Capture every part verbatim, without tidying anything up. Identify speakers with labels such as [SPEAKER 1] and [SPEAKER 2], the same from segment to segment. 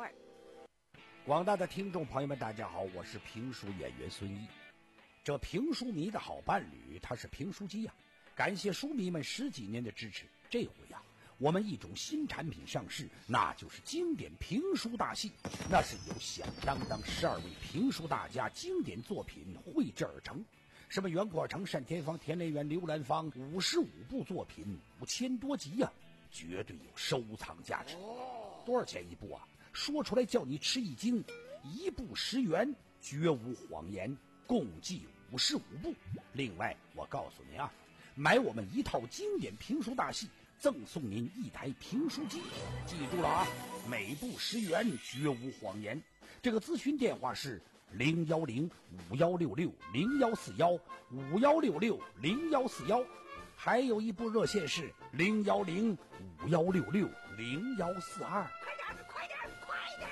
[SPEAKER 1] 味儿。
[SPEAKER 2] 广大的听众朋友们，大家好，我是评书演员孙一。这评书迷的好伴侣，他是评书机呀、啊。感谢书迷们十几年的支持，这回呀、啊，我们一种新产品上市，那就是经典评书大戏。那是由响当当十二位评书大家经典作品绘制而成，什么袁阔成、单田芳、田连元、刘兰芳，五十五部作品，五千多集呀、啊，绝对有收藏价值。多少钱一部啊？说出来叫你吃一惊，一部十元，绝无谎言，共计五十五部。另外，我告诉您啊，买我们一套经典评书大戏，赠送您一台评书机。记住了啊，每部十元，绝无谎言。这个咨询电话是零幺零五幺六六零幺四幺五幺六六零幺四幺，还有一部热线是零幺零五幺六六零幺四二。
[SPEAKER 1] 快点，快点！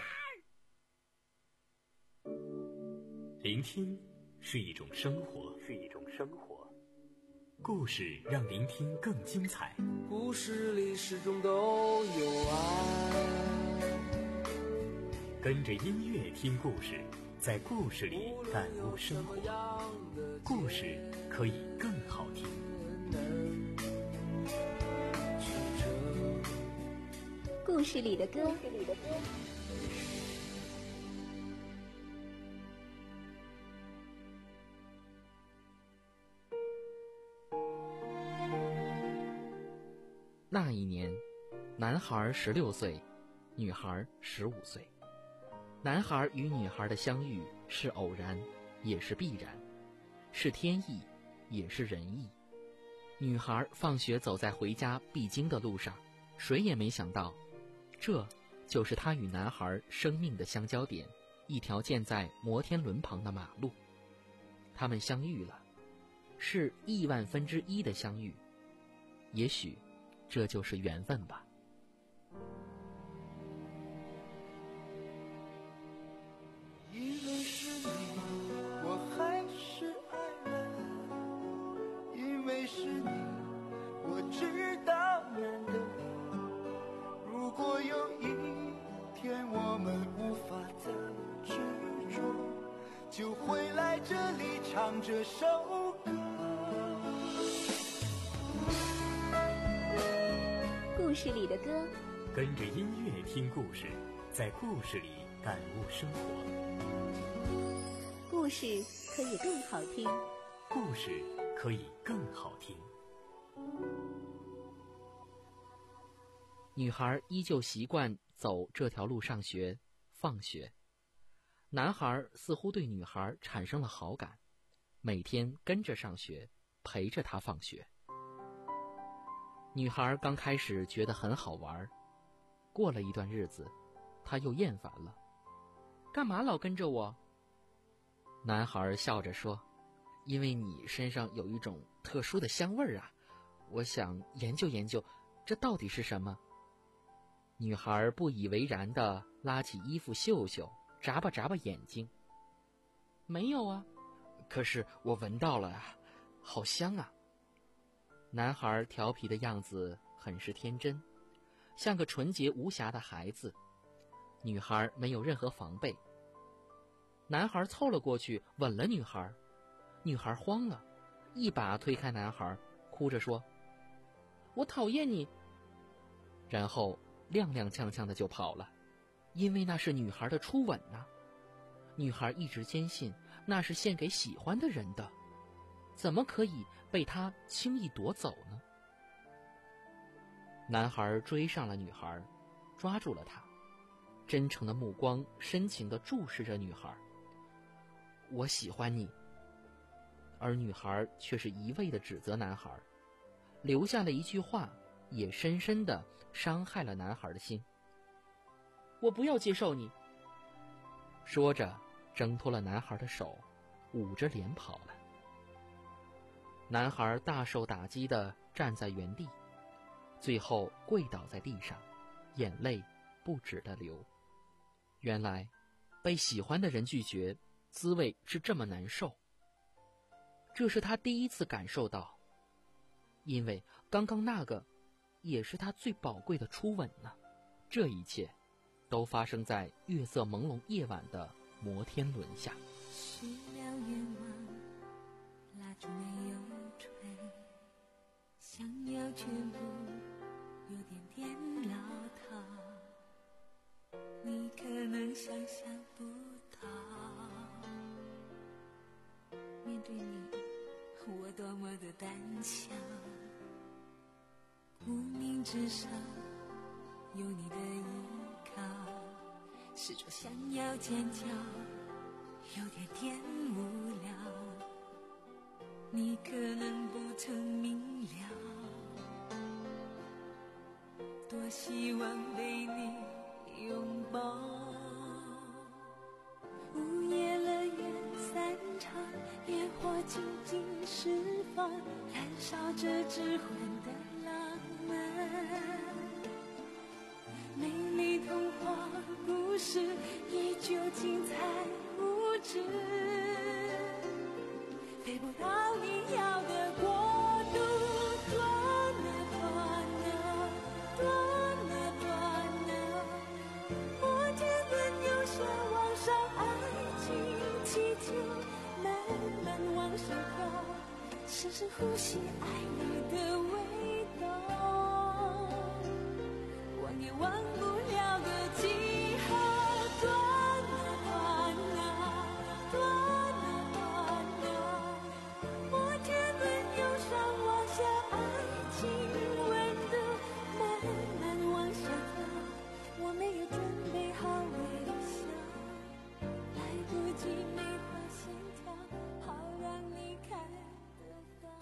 [SPEAKER 3] 聆听是一种生活，是一种生活。故事让聆听更精彩。
[SPEAKER 4] 故事里始终都有爱。
[SPEAKER 3] 跟着音乐听故事，在故事里感悟生活。故事可以更好听。
[SPEAKER 5] 故事里的歌。
[SPEAKER 6] 那一年，男孩十六岁，女孩十五岁。男孩与女孩的相遇是偶然，也是必然，是天意，也是人意。女孩放学走在回家必经的路上，谁也没想到，这就是她与男孩生命的相交点，一条建在摩天轮旁的马路。他们相遇了，是亿万分之一的相遇，也许这就是缘分吧。
[SPEAKER 4] 因为是你，我还是爱人；因为是你，我知道难得。如果有一天我们无法再执着，就回来这里唱这首歌。
[SPEAKER 5] 故事里的歌，
[SPEAKER 3] 跟着音乐听故事，在故事里感悟生活。
[SPEAKER 5] 故事可以更好听，
[SPEAKER 3] 故事可以更好听。
[SPEAKER 6] 女孩依旧习惯走这条路上学、放学。男孩似乎对女孩产生了好感，每天跟着上学，陪着她放学。女孩刚开始觉得很好玩，过了一段日子，她又厌烦了。干嘛老跟着我？男孩笑着说，因为你身上有一种特殊的香味啊，我想研究研究，这到底是什么？女孩不以为然地拉起衣服嗅嗅，眨巴眨巴眼睛。没有啊，可是我闻到了啊，好香啊。男孩调皮的样子很是天真，像个纯洁无瑕的孩子。女孩没有任何防备。男孩凑了过去，吻了女孩。女孩慌了，一把推开男孩，哭着说：我讨厌你。然后踉踉跄跄的就跑了，因为那是女孩的初吻啊。女孩一直坚信那是献给喜欢的人的，怎么可以被他轻易夺走呢？男孩追上了女孩，抓住了她，真诚的目光深情地注视着女孩。我喜欢你。而女孩却是一味地指责男孩，留下了一句话，也深深地伤害了男孩的心。我不要接受你。说着挣脱了男孩的手，捂着脸跑了。男孩大受打击地站在原地，最后跪倒在地上，眼泪不止地流。原来被喜欢的人拒绝，滋味是这么难受。这是他第一次感受到，因为刚刚那个也是他最宝贵的初吻呢。这一切都发生在月色朦胧夜晚的摩天轮下。
[SPEAKER 7] 许了愿望，蜡烛没有吹，想要全部有点点老套，你可能想象不到，面对你我多么的胆小，无名指上有你的依靠，试着想要尖叫，有点点无聊，你可能不曾明了，多希望被你拥抱。午夜乐园散场，烟火静静释放，燃烧着致幻的浪漫。美丽童话故事依旧精彩无止，飞不到你要的国度，短啊短啊短啊短啊，摩天轮有些往上，爱情气球慢慢往上飘，深深呼吸爱你的味道，忘也忘不了的记号，短啊短啊短啊短啊，摩天轮由上往下，爱情温度慢慢往下掉，我没有准备好微笑，来不及梅花线条，好让你看得到。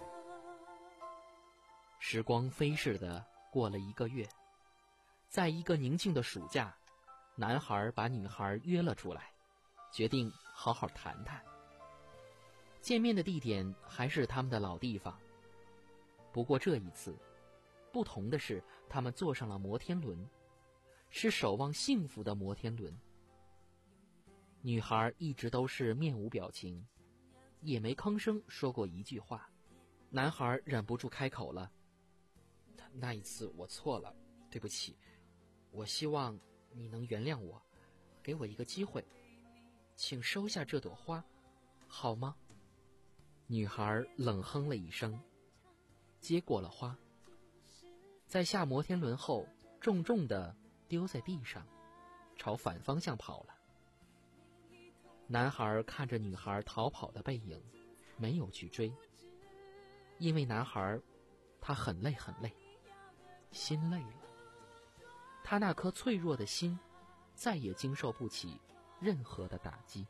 [SPEAKER 6] 时光飞逝的过了一个月，在一个宁静的暑假，男孩把女孩约了出来，决定好好谈谈。见面的地点还是他们的老地方，不过这一次不同的是，他们坐上了摩天轮，是守望幸福的摩天轮。女孩一直都是面无表情，也没吭声说过一句话。男孩忍不住开口了：那一次我错了，对不起，我希望你能原谅我，给我一个机会，请收下这朵花，好吗？女孩冷哼了一声，接过了花，在下摩天轮后重重地丢在地上，朝反方向跑了。男孩看着女孩逃跑的背影，没有去追，因为男孩他很累很累，心累了，他那颗脆弱的心再也经受不起任何的打击。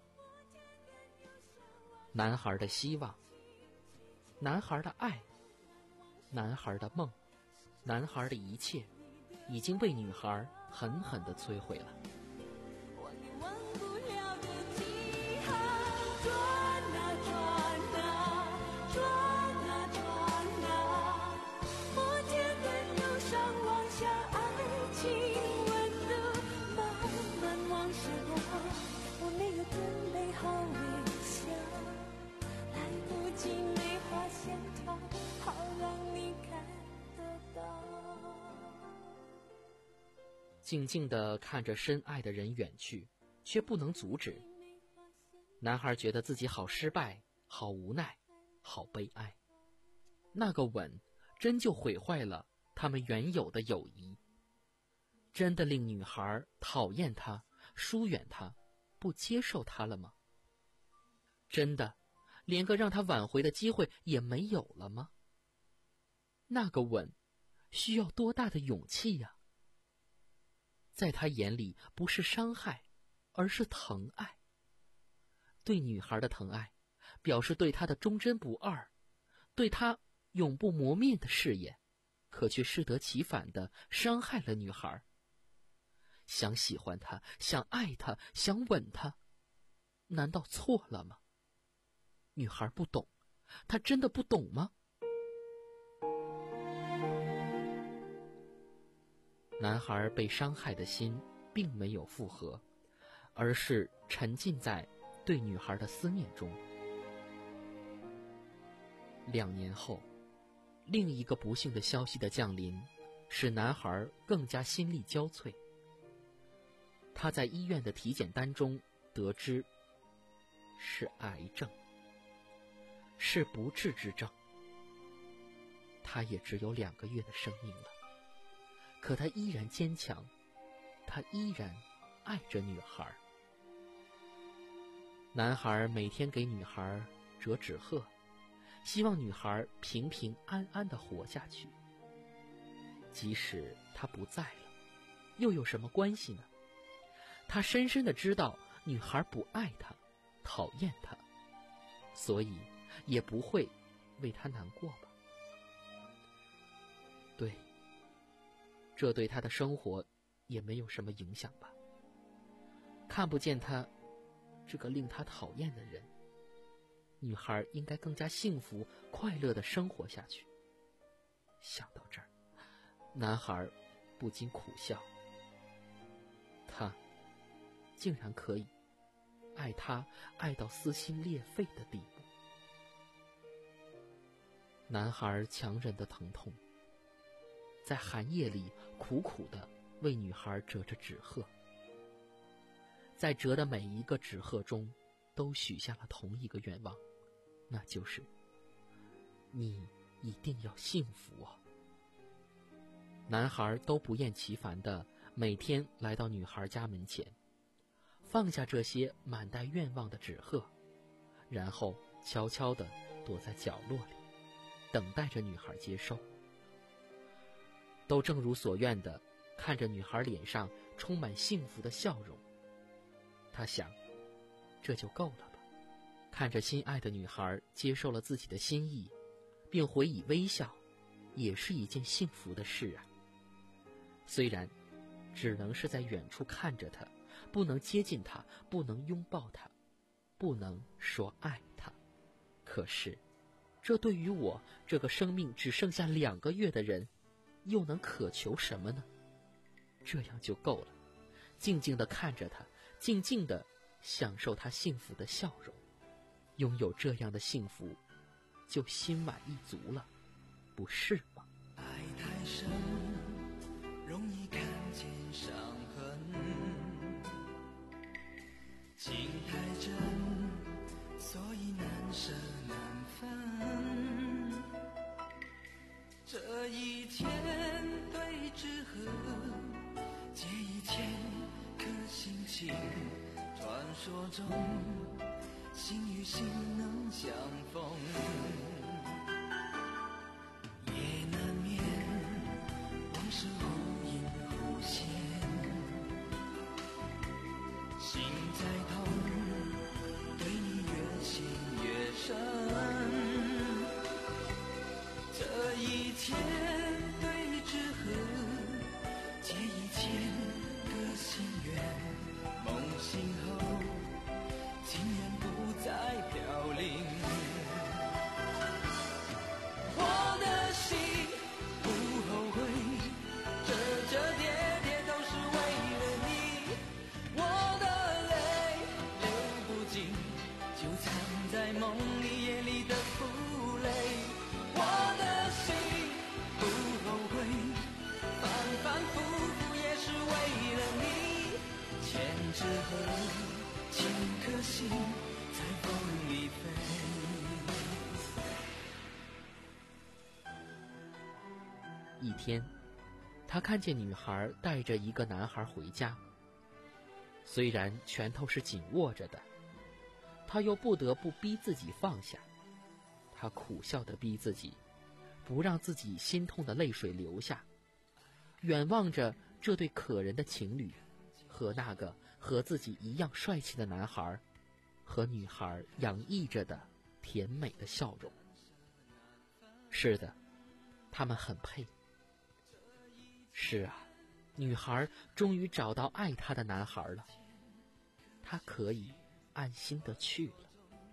[SPEAKER 6] 男孩的希望，男孩的爱，男孩的梦，男孩的一切已经被女孩狠狠地摧毁了。
[SPEAKER 7] 忘也忘不了的记号，转啊转啊转啊转啊，摩天轮由上往下，爱情温度慢慢往下掉，我没有准备好微笑，来不及梅花线条，好让你看得到。
[SPEAKER 6] 静静地看着深爱的人远去，却不能阻止。男孩觉得自己好失败，好无奈，好悲哀。那个吻真就毁坏了他们原有的友谊，真的令女孩讨厌他，疏远他，不接受他了吗？真的连个让他挽回的机会也没有了吗？那个吻需要多大的勇气呀！在他眼里不是伤害，而是疼爱。对女孩的疼爱，表示对她的忠贞不二，对她永不磨灭的誓言，可却适得其反地伤害了女孩。想喜欢她，想爱她，想吻她，难道错了吗？女孩不懂，她真的不懂吗？男孩被伤害的心并没有复合，而是沉浸在对女孩的思念中。两年后，另一个不幸的消息的降临，使男孩更加心力交瘁。 他在医院的体检单中得知是癌症，是不治之症。他也只有两个月的生命了，可他依然坚强，他依然爱着女孩。男孩每天给女孩折纸鹤，希望女孩平平安安地活下去。即使他不在了，又有什么关系呢？他深深地知道女孩不爱他，讨厌他，所以也不会为他难过吧。对，这对他的生活也没有什么影响吧。看不见他这个令他讨厌的人，女孩应该更加幸福快乐地生活下去。想到这儿，男孩不禁苦笑，他竟然可以爱他爱到撕心裂肺的地步。男孩强忍的疼痛，在寒夜里苦苦地为女孩折着纸鹤，在折的每一个纸鹤中都许下了同一个愿望，那就是你一定要幸福啊。男孩都不厌其烦地每天来到女孩家门前，放下这些满带愿望的纸鹤，然后悄悄地躲在角落里，等待着女孩接收。都正如所愿地看着女孩脸上充满幸福的笑容，他想，这就够了吧。看着心爱的女孩接受了自己的心意，并回以微笑，也是一件幸福的事啊。虽然只能是在远处看着她，不能接近她，不能拥抱她，不能说爱她，可是这对于我这个生命只剩下两个月的人，又能渴求什么呢？这样就够了，静静地看着她，静静地享受她幸福的笑容。拥有这样的幸福，就心满意足了，不是吗？
[SPEAKER 4] 爱太深，容易看见伤痕，情太真，所以难舍难分。这一天对纸鹤，借一千颗心情，传说中心与心能相逢，也难免往事忽隐忽现，心在痛，对你越陷越深。这一天对纸鹤，借一千个心愿，梦醒后情缘不再飘零。我的心不后悔，折折叠叠都是为了你。我的泪流不尽，就藏在梦里夜里的负累。我的心不后悔，反反复复也是为了你。千纸鹤，千颗心在风里飞。
[SPEAKER 6] 一天，他看见女孩带着一个男孩回家，虽然拳头是紧握着的，他又不得不逼自己放下。他苦笑地逼自己，不让自己心痛的泪水流下，远望着这对可人的情侣和那个和自己一样帅气的男孩，和女孩洋溢着的甜美的笑容。是的，他们很配。是啊，女孩终于找到爱她的男孩了，她可以安心地去了。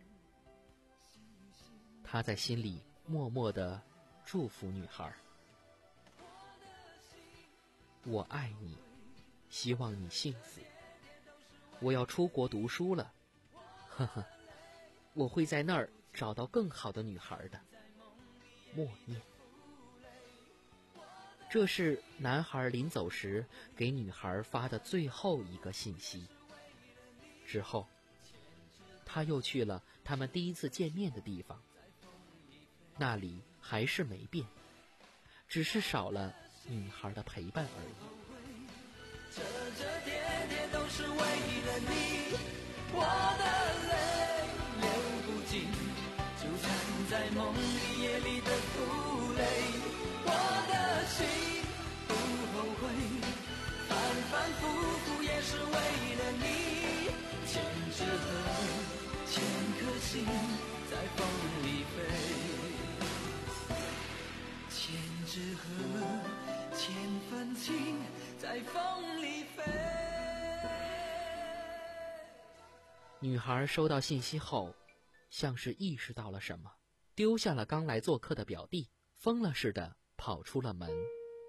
[SPEAKER 6] 他在心里默默地祝福女孩，我爱你，希望你幸福。我要出国读书了，呵呵，我会在那儿找到更好的女孩的。默念。 这是男孩临走时给女孩发的最后一个信息。之后，他又去了他们第一次见面的地方，那里还是没变，只是少了女孩的陪伴而已。
[SPEAKER 4] 这这跌跌都是为了你，我的泪流不尽，就算在梦里夜里的苦泪，我的心不后悔，反反复复也是为了你，牵着河，牵颗心在风里飞，牵着河，牵份情在风里飞。
[SPEAKER 6] 女孩收到信息后，像是意识到了什么，丢下了刚来做客的表弟，疯了似的跑出了门。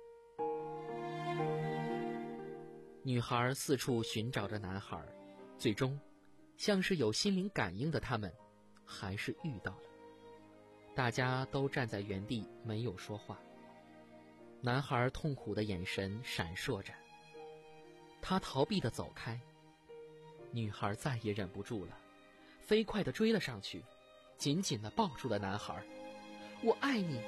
[SPEAKER 6] 女孩四处寻找着男孩，最终，像是有心灵感应的他们，还是遇到了。大家都站在原地，没有说话。男孩痛苦的眼神闪烁着，他逃避地走开。女孩再也忍不住了，飞快地追了上去，紧紧地抱住了男孩。我爱你。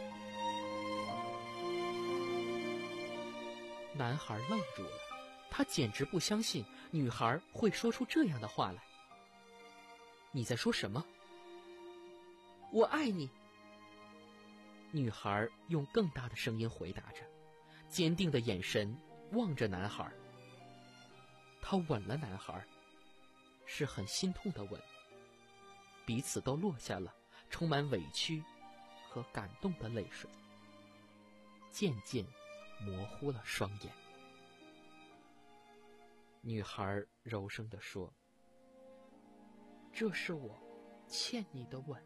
[SPEAKER 6] 男孩愣住了，他简直不相信女孩会说出这样的话来。你在说什么？我爱你。女孩用更大的声音回答着，坚定的眼神望着男孩。她吻了男孩，是很心痛的吻，彼此都落下了充满委屈和感动的泪水，渐渐模糊了双眼。女孩柔声地说：这是我欠你的吻。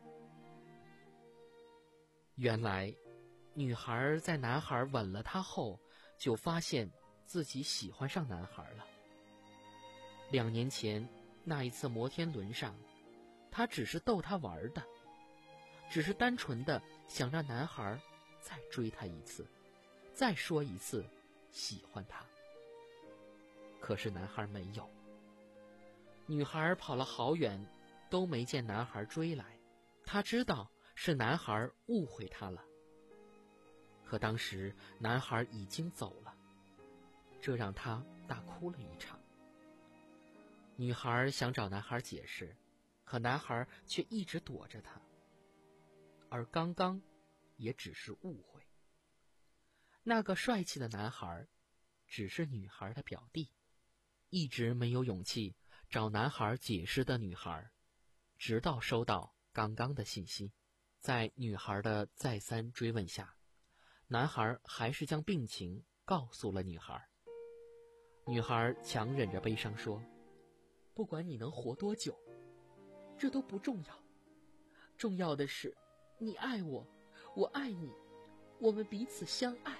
[SPEAKER 6] 原来女孩在男孩吻了她后，就发现自己喜欢上男孩了。两年前那一次摩天轮上，她只是逗他玩的，只是单纯的想让男孩再追她一次，再说一次喜欢她。可是男孩没有，女孩跑了好远，都没见男孩追来。她知道是男孩误会她了，可当时男孩已经走了，这让她大哭了一场。女孩想找男孩解释，可男孩却一直躲着她，而刚刚也只是误会。那个帅气的男孩只是女孩的表弟，一直没有勇气找男孩解释的女孩，直到收到刚刚的信息。在女孩的再三追问下，男孩还是将病情告诉了女孩。女孩强忍着悲伤说：不管你能活多久，这都不重要，重要的是你爱我，我爱你，我们彼此相爱。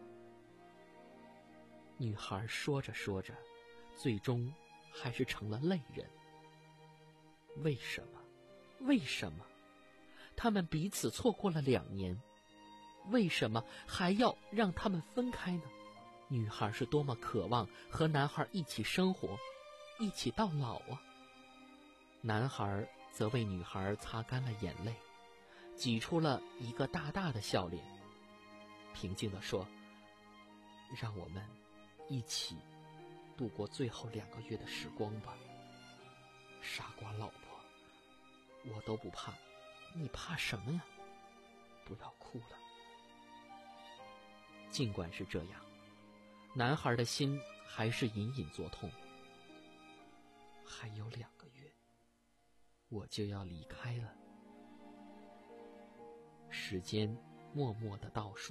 [SPEAKER 6] 女孩说着说着，最终还是成了泪人。为什么？为什么？他们彼此错过了两年，为什么还要让他们分开呢？女孩是多么渴望和男孩一起生活，一起到老啊！男孩则为女孩擦干了眼泪，挤出了一个大大的笑脸，平静地说：让我们一起度过最后两个月的时光吧。傻瓜老婆，我都不怕，你怕什么呀？不要哭了。尽管是这样，男孩的心还是隐隐作痛。还有两个月，我就要离开了。时间默默地倒数。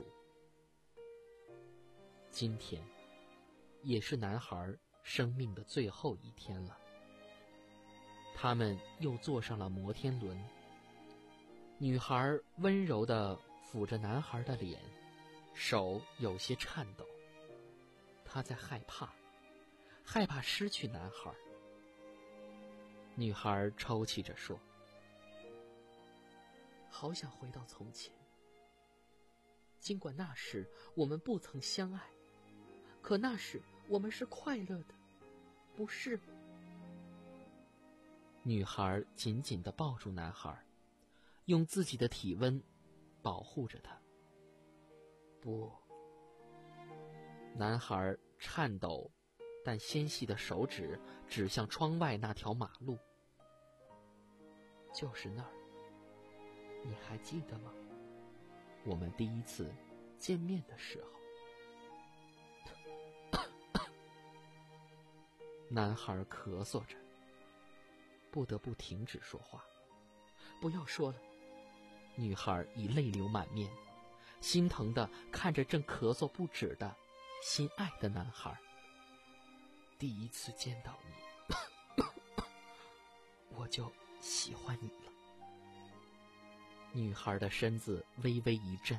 [SPEAKER 6] 今天也是男孩生命的最后一天了。他们又坐上了摩天轮。女孩温柔地抚着男孩的脸，手有些颤抖。她在害怕，害怕失去男孩。女孩抽泣着说：好想回到从前， 尽管那时我们不曾相爱，可那时我们是快乐的，不是吗？女孩紧紧地抱住男孩，用自己的体温保护着他。不，男孩颤抖但纤细的手指指向窗外那条马路。就是那儿，你还记得吗？我们第一次见面的时候。男孩咳嗽着，不得不停止说话。不要说了。女孩已泪流满面，心疼地看着正咳嗽不止的心爱的男孩。第一次见到你，我就喜欢你了。女孩的身子微微一震。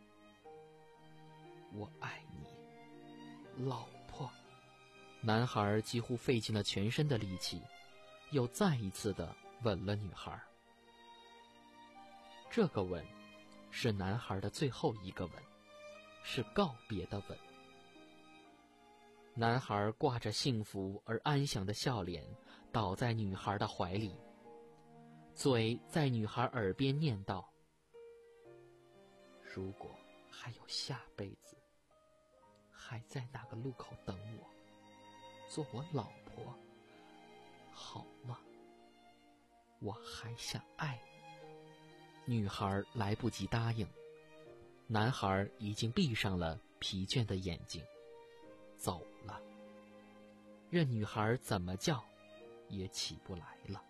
[SPEAKER 6] 我爱你，老婆。男孩几乎费尽了全身的力气，又再一次地吻了女孩。这个吻是男孩的最后一个吻，是告别的吻。男孩挂着幸福而安详的笑脸，倒在女孩的怀里，嘴在女孩耳边念叨：如果还有下辈子，还在那个路口等我，做我老婆，好吗？我还想爱你。女孩来不及答应，男孩已经闭上了疲倦的眼睛，走了。任女孩怎么叫，也起不来了。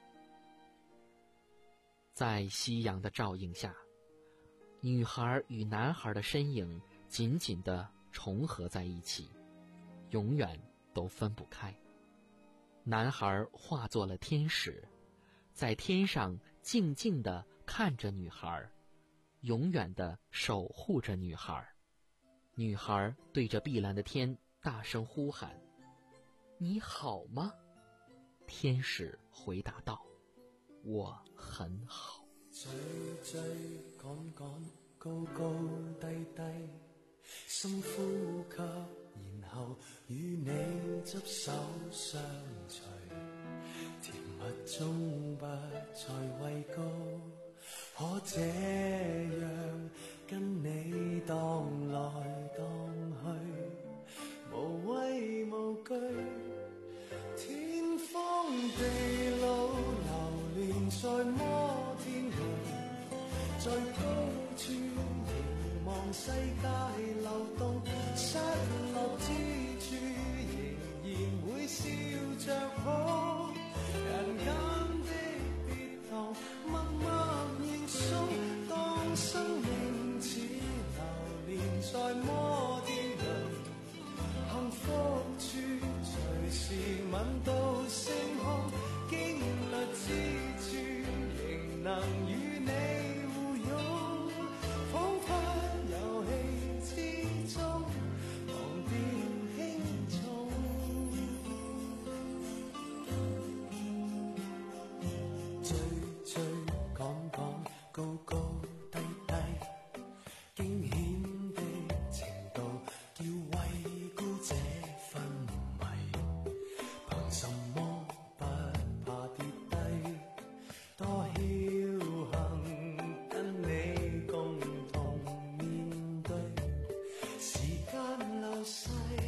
[SPEAKER 6] 在夕阳的照映下，女孩与男孩的身影紧紧地重合在一起，永远都分不开。男孩化作了天使，在天上静静地看着女孩，永远地守护着女孩。女孩对着碧蓝的天大声呼喊：你好吗？天使回答道：我很好。
[SPEAKER 4] 追追趕趕，高高低低，深呼吸，然後與你執手相隨，甜蜜中不再畏高，可這樣跟你蕩來蕩去，無畏無懼，天荒地老流連在摩天輪，在高處凝望世界流動，失落之處仍然會笑着好，人間的跌宕默默認送，當生命似流連在摩天輪，幸福處隨時吻到星空，經歷之處仍能與你互擁，彷彿遊戲之中忘掉輕重，追追趕趕，高高低低，驚險的程度叫畏高這昏迷，憑什麼不怕跌低，多僥倖跟你共同面對，時間流逝，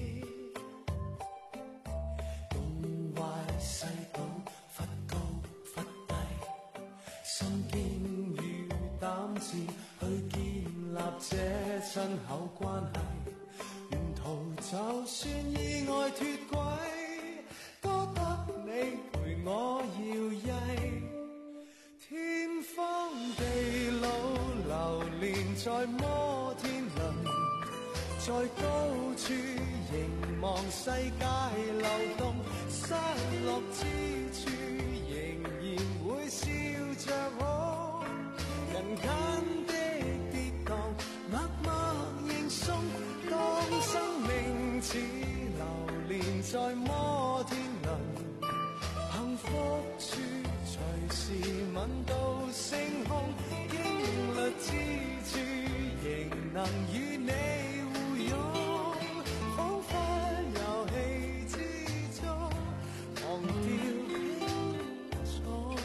[SPEAKER 4] 東歪西倒，忽高忽低，心經與膽字去建立這親厚關係，沿途就算意外脫軌，多得你陪我搖曳，天荒地老流連在摩天輪，在高處凝望世界流動，失落之處仍然會笑着好，人間的跌宕默默認送，當生命似流連在摩天輪，幸福處隨時吻到星空，經歷之處仍能與你互擁，彷彿遊戲之中忘掉輕重。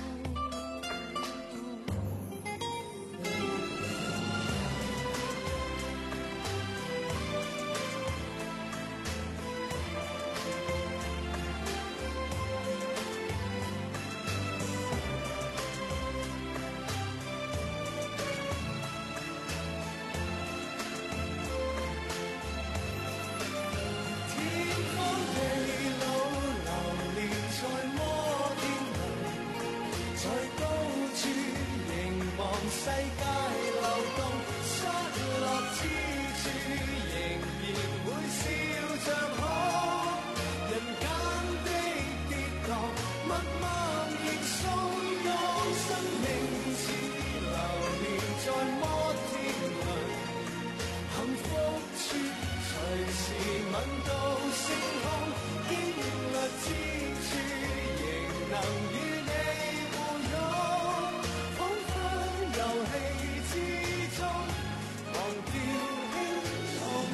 [SPEAKER 4] 世界流動，失落之處仍然會笑着看。人間的跌宕，默默亦鬆動，生命似流年在摩天輪，幸福處隨時吻到星空，經歷之處仍能與你互擁。遊戲之中忘掉輕重。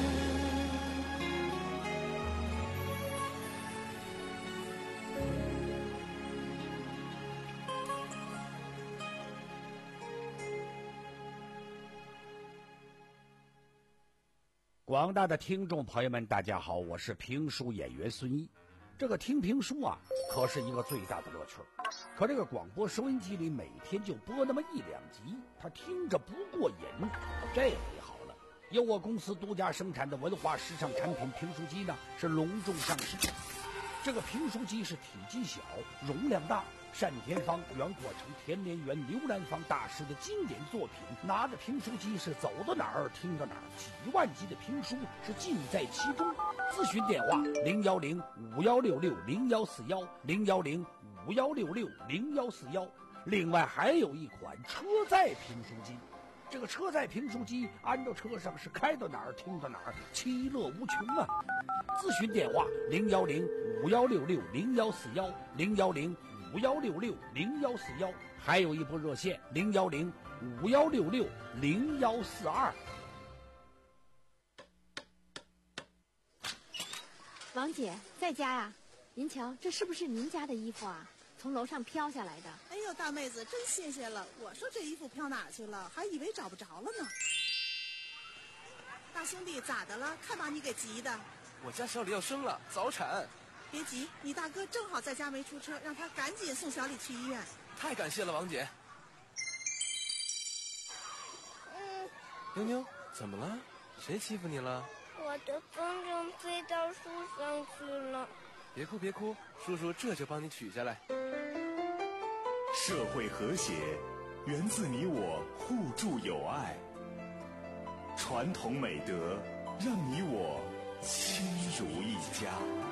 [SPEAKER 2] 广大的听众朋友们，大家好，我是评书演员孙一。这个听评书啊，可是一个最大的乐趣。可这个广播收音机里每天就播那么一两集，他听着不过瘾。这回好了，由我公司独家生产的文化时尚产品评书机呢，是隆重上市。这个评书机是体积小，容量大，单田芳、袁阔成、田连元、刘兰芳大师的经典作品。拿着评书机是走到哪儿听到哪儿，几万集的评书是尽在其中。咨询电话零幺零五幺六六零幺四幺零幺零五幺六六零幺四幺。另外还有一款车载评书机，这个车载评书机安到车上是开到哪儿听到哪儿，其乐无穷啊！咨询电话零幺零五幺六六零幺四幺零幺零五幺六六零幺四幺，还有一部热线零幺零五幺六六零幺四二。
[SPEAKER 5] 王姐在家呀？您瞧，这是不是您家的衣服啊？从楼上飘下来的。
[SPEAKER 8] 哎呦，大妹子，真新鲜了！我说这衣服飘哪去了，还以为找不着了呢。大兄弟，咋的了？看把你给急的。
[SPEAKER 9] 我家小李要生了，早产。
[SPEAKER 8] 别急，你大哥正好在家没出车，让他赶紧送小李去医院。
[SPEAKER 9] 太感谢了，王姐。
[SPEAKER 10] 嗯，
[SPEAKER 9] 妞妞，怎么了？谁欺负你了？
[SPEAKER 10] 我的风筝飞到树上去了。
[SPEAKER 9] 别哭别哭，叔叔这就帮你取下来。
[SPEAKER 11] 社会和谐源自你我互助友爱，传统美德让你我亲如一家。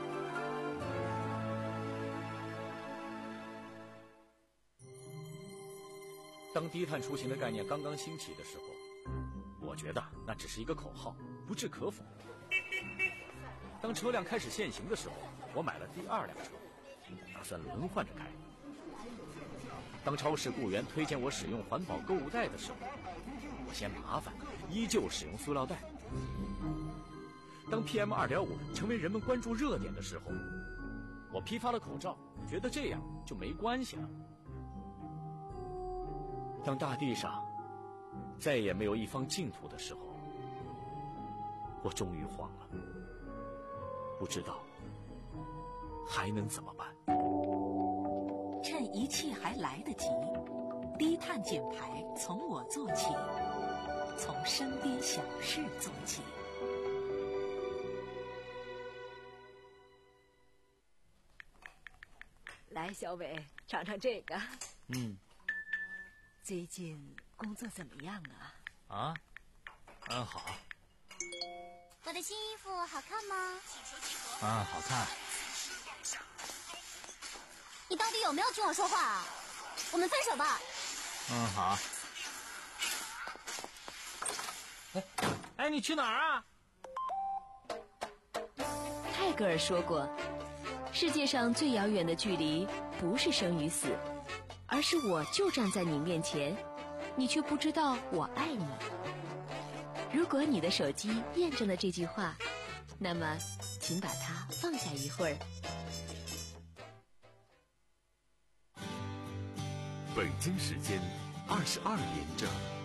[SPEAKER 3] 当低碳出行的概念刚刚兴起的时候，我觉得那只是一个口号，不置可否。当车辆开始限行的时候，我买了第二辆车，打算轮换着开。当超市雇员推荐我使用环保购物袋的时候，我嫌麻烦，依旧使用塑料袋。当 P M 二点五 成为人们关注热点的时候，我批发了口罩，觉得这样就没关系了。当大地上再也没有一方净土的时候，我终于慌了，不知道还能怎么办。
[SPEAKER 12] 趁一切还来得及，低碳减排从我做起，从身边小事做起。
[SPEAKER 13] 来，小伟，尝尝这个。
[SPEAKER 3] 嗯。
[SPEAKER 13] 最近工作怎么样啊？
[SPEAKER 3] 啊，嗯，好。
[SPEAKER 10] 我的新衣服好看吗？
[SPEAKER 3] 啊，好看。
[SPEAKER 10] 你到底有没有听我说话啊？我们分手吧。
[SPEAKER 3] 嗯，好。哎，哎，你去哪儿啊？
[SPEAKER 14] 泰戈尔说过，世界上最遥远的距离不是生与死，而是我就站在你面前，你却不知道我爱你。 如果你的手机验证了这句话，那么请把它放下一会儿。
[SPEAKER 15] 北京时间二十二点整。